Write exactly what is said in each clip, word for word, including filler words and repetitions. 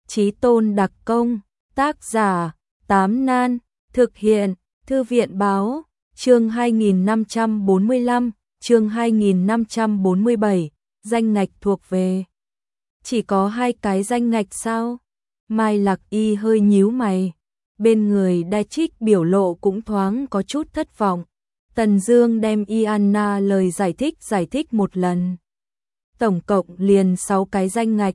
Chí tôn đặc công, tác giả, Tám Nan, thực hiện, Thư viện báo, chương hai nghìn năm trăm bốn mươi lăm, chương hai nghìn năm trăm bốn mươi bảy, danh ngạch thuộc về. Chỉ có hai cái danh ngạch sao? Mai Lạc Y hơi nhíu mày, bên người Đai Trích biểu lộ cũng thoáng có chút thất vọng. Tần Dương đem Ianna lời giải thích giải thích một lần. Tổng cộng liền sáu cái danh ngạch,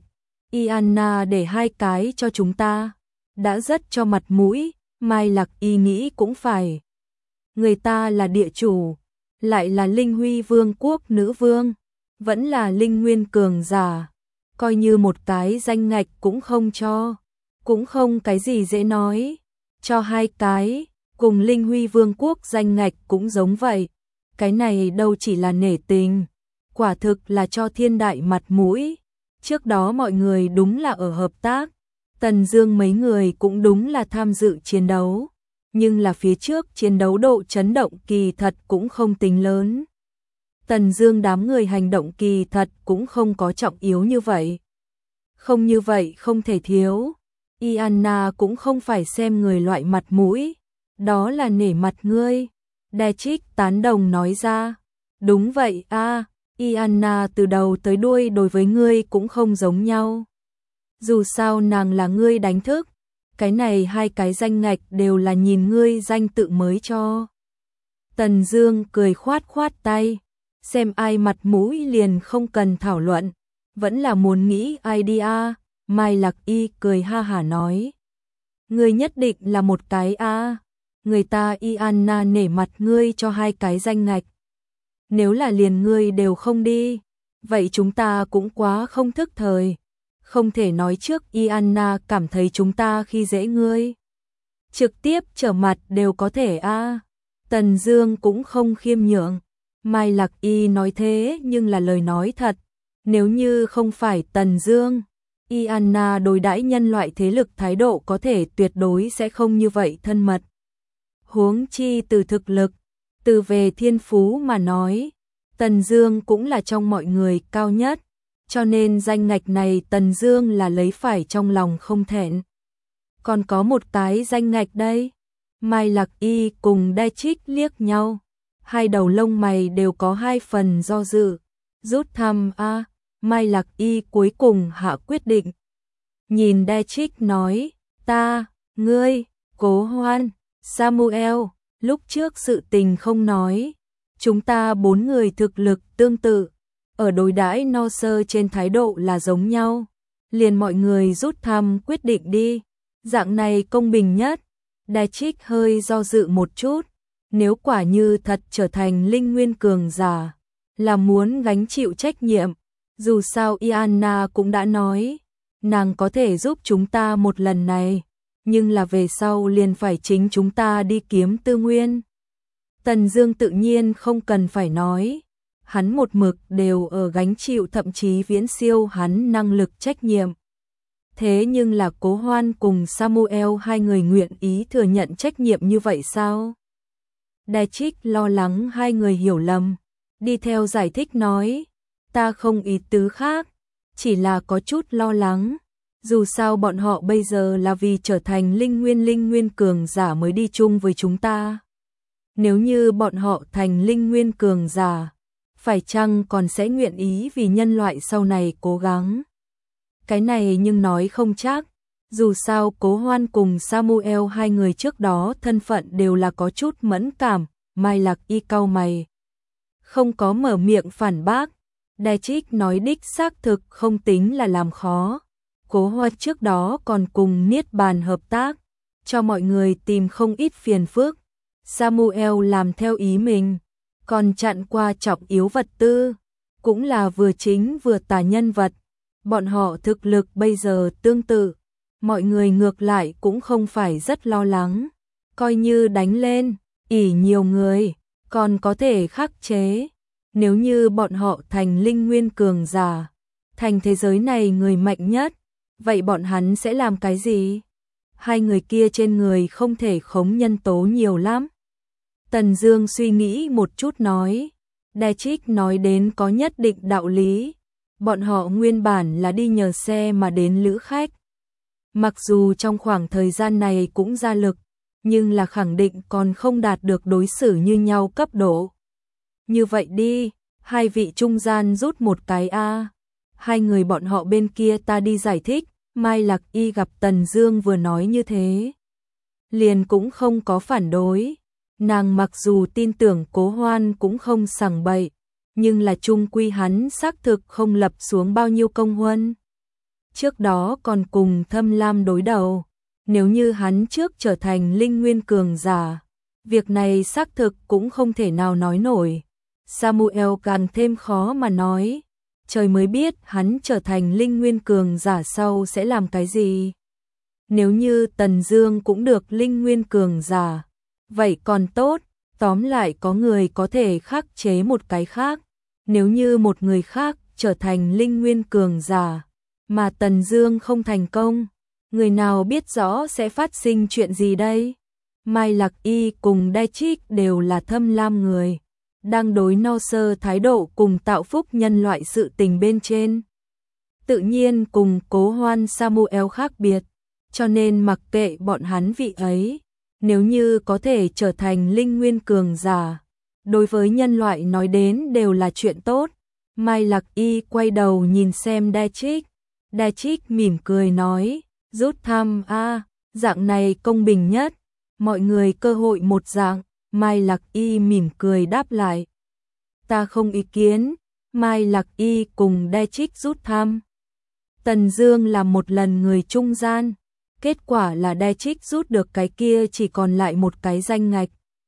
Ianna để hai cái cho chúng ta, đã rất cho mặt mũi, Mai Lạc Y nghĩ cũng phải. Người ta là địa chủ, lại là Linh Huy Vương quốc nữ vương, vẫn là Linh Nguyên cường giả, coi như một cái danh ngạch cũng không cho, cũng không cái gì dễ nói, cho hai cái, cùng Linh Huy Vương quốc danh ngạch cũng giống vậy, cái này đâu chỉ là nể tình, quả thực là cho thiên đại mặt mũi. Trước đó mọi người đúng là ở hợp tác, Tần Dương mấy người cũng đúng là tham dự chiến đấu, nhưng là phía trước chiến đấu độ chấn động kỳ thật cũng không tính lớn. Tần Dương đám người hành động kỳ thật cũng không có trọng yếu như vậy. Không như vậy không thể thiếu. Ianna cũng không phải xem người loại mặt mũi, đó là nể mặt ngươi. Đe Trích tán đồng nói ra. Đúng vậy a, à, Ianna từ đầu tới đuôi đối với ngươi cũng không giống nhau. Dù sao nàng là ngươi đánh thức, cái này hai cái danh ngạch đều là nhìn ngươi danh tự mới cho. Tần Dương cười khoát khoát tay, xem ai mặt mũi liền không cần thảo luận, vẫn là muốn nghĩ idea. Mai Lạc Y cười ha hả nói, ngươi nhất định là một cái a, à. Người ta Ianna nể mặt ngươi cho hai cái danh ngạch. Nếu là liền ngươi đều không đi, vậy chúng ta cũng quá không thức thời. Không thể nói trước Ianna cảm thấy chúng ta khi dễ ngươi. Trực tiếp trở mặt đều có thể a. À. Tần Dương cũng không khiêm nhượng. Mai Lạc Y nói thế nhưng là lời nói thật. Nếu như không phải Tần Dương, Ianna đối đãi nhân loại thế lực thái độ có thể tuyệt đối sẽ không như vậy thân mật. Huống chi từ thực lực, từ về thiên phú mà nói, Tần Dương cũng là trong mọi người cao nhất, cho nên danh ngạch này Tần Dương là lấy phải trong lòng không thẹn. Còn có một cái danh ngạch đây. Mai Lạc Y cùng Đe Trích liếc nhau, hai đầu lông mày đều có hai phần do dự. Rút thăm a, à, Mai Lạc Y cuối cùng hạ quyết định. Nhìn Đe Trích nói, ta, ngươi, Cố Hoan, Samuel, lúc trước sự tình không nói, chúng ta bốn người thực lực tương tự, ở đối đãi no sơ trên thái độ là giống nhau, liền mọi người rút thăm quyết định đi, dạng này công bình nhất. Đe Trích hơi do dự một chút, nếu quả như thật trở thành Linh Nguyên cường giả, là muốn gánh chịu trách nhiệm, dù sao Ianna cũng đã nói, nàng có thể giúp chúng ta một lần này, nhưng là về sau liền phải chính chúng ta đi kiếm tư nguyên. Tần Dương tự nhiên không cần phải nói, hắn một mực đều ở gánh chịu thậm chí viễn siêu hắn năng lực trách nhiệm. Thế nhưng là Cố Hoan cùng Samuel hai người nguyện ý thừa nhận trách nhiệm như vậy sao? Đe Trích lo lắng hai người hiểu lầm, đi theo giải thích nói, ta không ý tứ khác, chỉ là có chút lo lắng. Dù sao bọn họ bây giờ là vì trở thành Linh Nguyên Linh Nguyên cường giả mới đi chung với chúng ta. Nếu như bọn họ thành Linh Nguyên cường giả, phải chăng còn sẽ nguyện ý vì nhân loại sau này cố gắng? Cái này nhưng nói không chắc, dù sao Cố Hoan cùng Samuel hai người trước đó thân phận đều là có chút mẫn cảm. Mai Lạc Y cau mày, không có mở miệng phản bác. Đe Trích nói đích xác thực không tính là làm khó. Cố Hoan trước đó còn cùng Niết Bàn hợp tác, cho mọi người tìm không ít phiền phức. Samuel làm theo ý mình, còn chặn qua trọng yếu vật tư, cũng là vừa chính vừa tà nhân vật. Bọn họ thực lực bây giờ tương tự, mọi người ngược lại cũng không phải rất lo lắng. Coi như đánh lên, ỷ nhiều người, còn có thể khắc chế. Nếu như bọn họ thành Linh Nguyên cường giả, thành thế giới này người mạnh nhất, vậy bọn hắn sẽ làm cái gì? Hai người kia trên người không thể khống nhân tố nhiều lắm. Tần Dương suy nghĩ một chút nói, Đe Trích nói đến có nhất định đạo lý. Bọn họ nguyên bản là đi nhờ xe mà đến lữ khách. Mặc dù trong khoảng thời gian này cũng ra lực, nhưng là khẳng định còn không đạt được đối xử như nhau cấp độ. Như vậy đi, hai vị trung gian rút một cái a. Hai người bọn họ bên kia ta đi giải thích. Mai Lạc Y gặp Tần Dương vừa nói như thế, liền cũng không có phản đối. Nàng mặc dù tin tưởng Cố Hoan cũng không sằng bậy, nhưng là chung quy hắn xác thực không lập xuống bao nhiêu công huân. Trước đó còn cùng Thâm Lam đối đầu, nếu như hắn trước trở thành linh nguyên cường giả, việc này xác thực cũng không thể nào nói nổi. Samuel càng thêm khó mà nói, trời mới biết hắn trở thành linh nguyên cường giả sau sẽ làm cái gì. Nếu như Tần Dương cũng được linh nguyên cường giả, vậy còn tốt, tóm lại có người có thể khắc chế một cái khác. Nếu như một người khác trở thành linh nguyên cường giả, mà Tần Dương không thành công, người nào biết rõ sẽ phát sinh chuyện gì đây? Mai Lạc Y cùng Đai Trích đều là Thâm Lam người, đang đối no sơ thái độ cùng tạo phúc nhân loại sự tình bên trên. Tự nhiên cùng Cố Hoan Samuel khác biệt, cho nên mặc kệ bọn hắn vị ấy, nếu như có thể trở thành linh nguyên cường giả, đối với nhân loại nói đến đều là chuyện tốt. Mai Lạc Y quay đầu nhìn xem Đai Trích, Đai Trích mỉm cười nói, rút thăm a, dạng này công bình nhất, mọi người cơ hội một dạng. Mai Lạc Y mỉm cười đáp lại, ta không ý kiến. Mai Lạc Y cùng Đai Trích rút thăm. Tần Dương làm một lần người trung gian, kết quả là Đai Trích rút được cái kia chỉ còn lại một cái danh ngạch.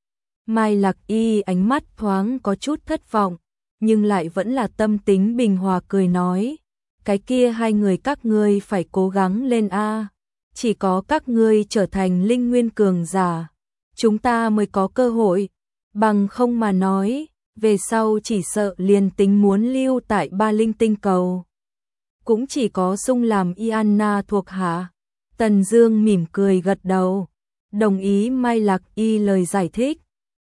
Mai Lạc Y ánh mắt thoáng có chút thất vọng, nhưng lại vẫn là tâm tính bình hòa cười nói, cái kia hai người các ngươi phải cố gắng lên a, chỉ có các ngươi trở thành linh nguyên cường giả, chúng ta mới có cơ hội, bằng không mà nói, về sau chỉ sợ liền tính muốn lưu tại Ba Linh tinh cầu, cũng chỉ có Dung làm Ianna thuộc hạ. Tần Dương mỉm cười gật đầu, đồng ý Mai Lạc Y lời giải thích.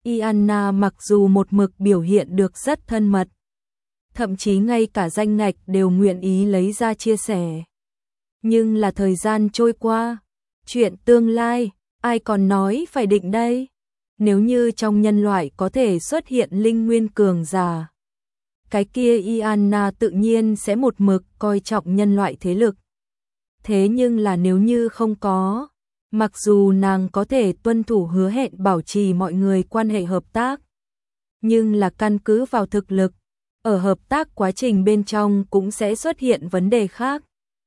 Ianna mặc dù một mực biểu hiện được rất thân mật, thậm chí ngay cả danh ngạch đều nguyện ý lấy ra chia sẻ. Nhưng là thời gian trôi qua, chuyện tương lai, ai còn nói phải định đây? Nếu như trong nhân loại có thể xuất hiện linh nguyên cường giả, cái kia Ianna tự nhiên sẽ một mực coi trọng nhân loại thế lực. Thế nhưng là nếu như không có, mặc dù nàng có thể tuân thủ hứa hẹn bảo trì mọi người quan hệ hợp tác, nhưng là căn cứ vào thực lực, ở hợp tác quá trình bên trong cũng sẽ xuất hiện vấn đề khác.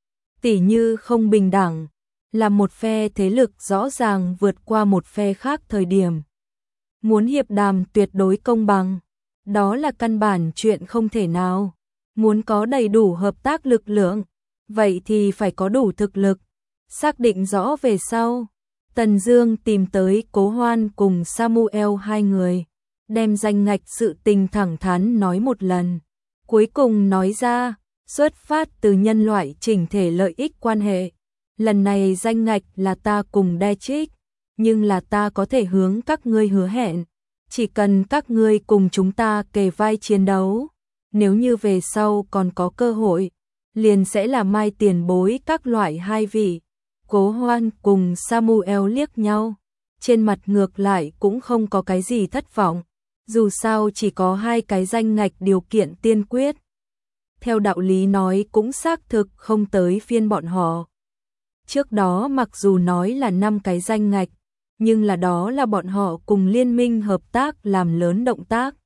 Tỉ như không bình đẳng, là một phe thế lực rõ ràng vượt qua một phe khác thời điểm. Muốn hiệp đàm tuyệt đối công bằng, đó là căn bản chuyện không thể nào. Muốn có đầy đủ hợp tác lực lượng, vậy thì phải có đủ thực lực. Xác định rõ về sau, Tần Dương tìm tới Cố Hoan cùng Samuel hai người, đem danh ngạch sự tình thẳng thắn nói một lần. Cuối cùng nói ra, xuất phát từ nhân loại chỉnh thể lợi ích quan hệ. Lần này danh ngạch là ta cùng Đai Trích, nhưng là ta có thể hướng các ngươi hứa hẹn, chỉ cần các ngươi cùng chúng ta kề vai chiến đấu, nếu như về sau còn có cơ hội, liền sẽ là Mai tiền bối các loại hai vị. Cố Hoan cùng Samuel liếc nhau, trên mặt ngược lại cũng không có cái gì thất vọng, dù sao chỉ có hai cái danh ngạch điều kiện tiên quyết. Theo đạo lý nói cũng xác thực không tới phiên bọn họ. Trước đó mặc dù nói là năm cái danh ngạch, nhưng là đó là bọn họ cùng liên minh hợp tác làm lớn động tác.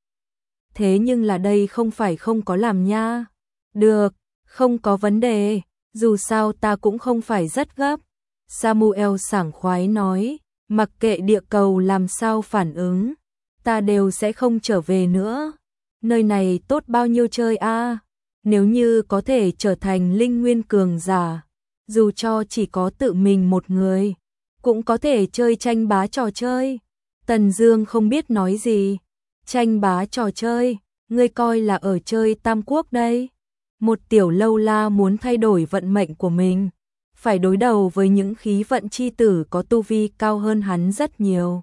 Thế nhưng là đây không phải không có làm nha. Được, không có vấn đề, dù sao ta cũng không phải rất gấp. Samuel sảng khoái nói, mặc kệ địa cầu làm sao phản ứng, ta đều sẽ không trở về nữa. Nơi này tốt bao nhiêu chơi a, nếu như có thể trở thành linh nguyên cường giả, dù cho chỉ có tự mình một người, cũng có thể chơi tranh bá trò chơi. Tần Dương không biết nói gì, tranh bá trò chơi, ngươi coi là ở chơi Tam Quốc đây. Một tiểu lâu la muốn thay đổi vận mệnh của mình, phải đối đầu với những khí vận chi tử có tu vi cao hơn hắn rất nhiều.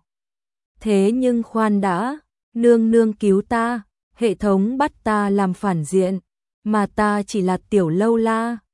Thế nhưng khoan đã, nương nương cứu ta, hệ thống bắt ta làm phản diện, mà ta chỉ là tiểu lâu la,